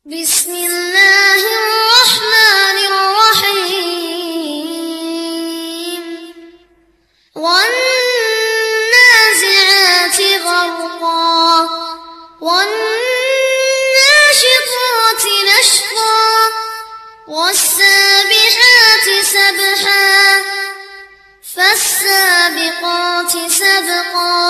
بسم الله الرحمن الرحيم والنازعات غرقا والناشطات نشطا والسابحات سبحا فالسابقات سبقا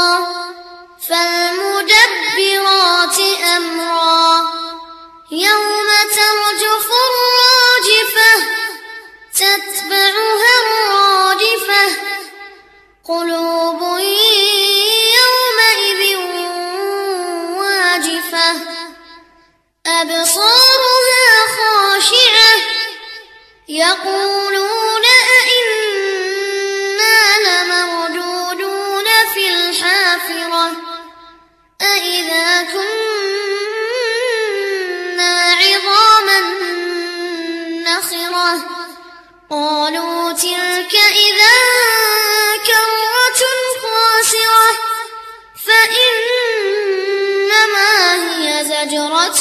فالمدبرات أمرا يوم ترجف الراجفة تتبعها الرادفة قلوب يومئذ واجفة أبصارها خاشعة يقولون أئنا لمردودون في الحافرة أئذا كنا عظاما نخرة قالوا تلك إذا كرة خاسرة فإنما هي زجرة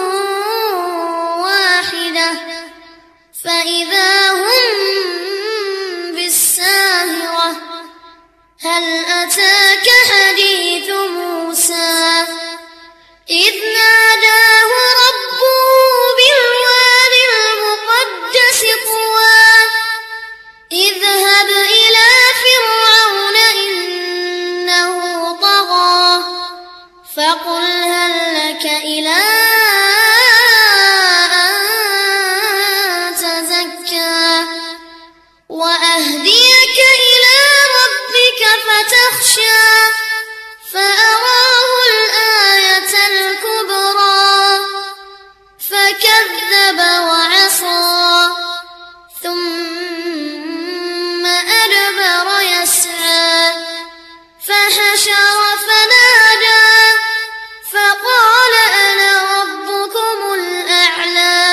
واحدة فإذا هم بالساهرة هل أتاك حديث موسى إذ ناداه ربه بالواد المقدس طوى اذهب إلى فرعون إنه طغى فقل هل لك إلى أن تزكى وأهديك إلى ربك فتخشى فأراه الآية الكبرى فكذب وعصى ثم أدبر يسعى فحشر فنادى فقال أنا ربكم الأعلى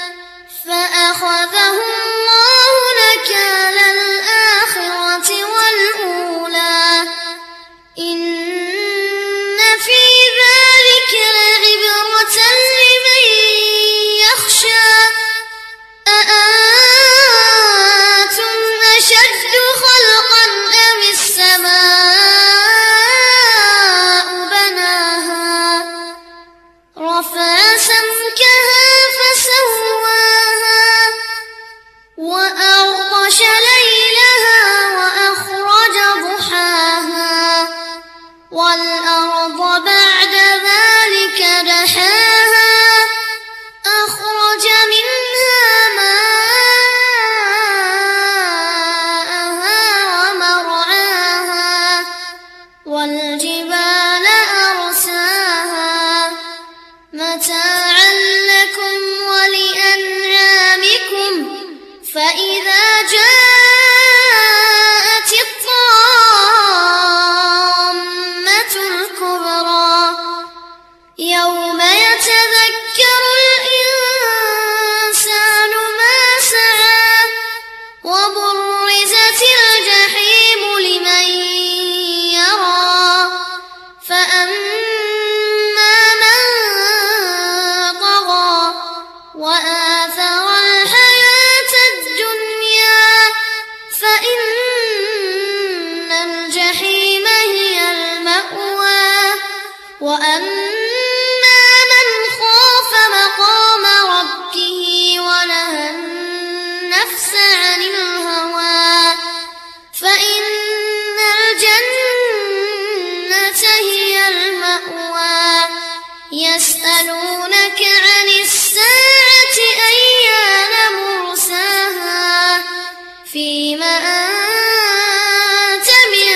فأخذه الله نكال الآخرة والأولى إن في ذلك لعبرة لمن يخشى أأنتم أشد خلقا أم السماء بناها رفع سمكها فسواها وأغطش ليلها وأخرج ضحاها والأرض بعد ذلك دحاها أخرج منها ماءها ومرعاها والجبال أرساها متاعا لكم ولأنعامكم فإذا جاءت الطامة الكبرى يوم يتذكر الإنسان ما سعى وبرزت الجحيم لمن يرى فأما من طغى وآثر الحياة الدنيا فإن الجحيم هي المأوى وأما من خاف مقام ربه ونهى النفس عن الهوى فإن الجنة هي المأوى يسألونك عن الساعة أيان مرساها فيما أنت من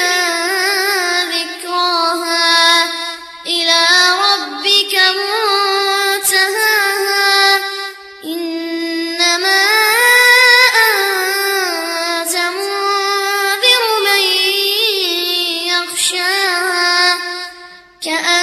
ذكراها إلى ربك منتهاها إنما أنت منذر من يخشاها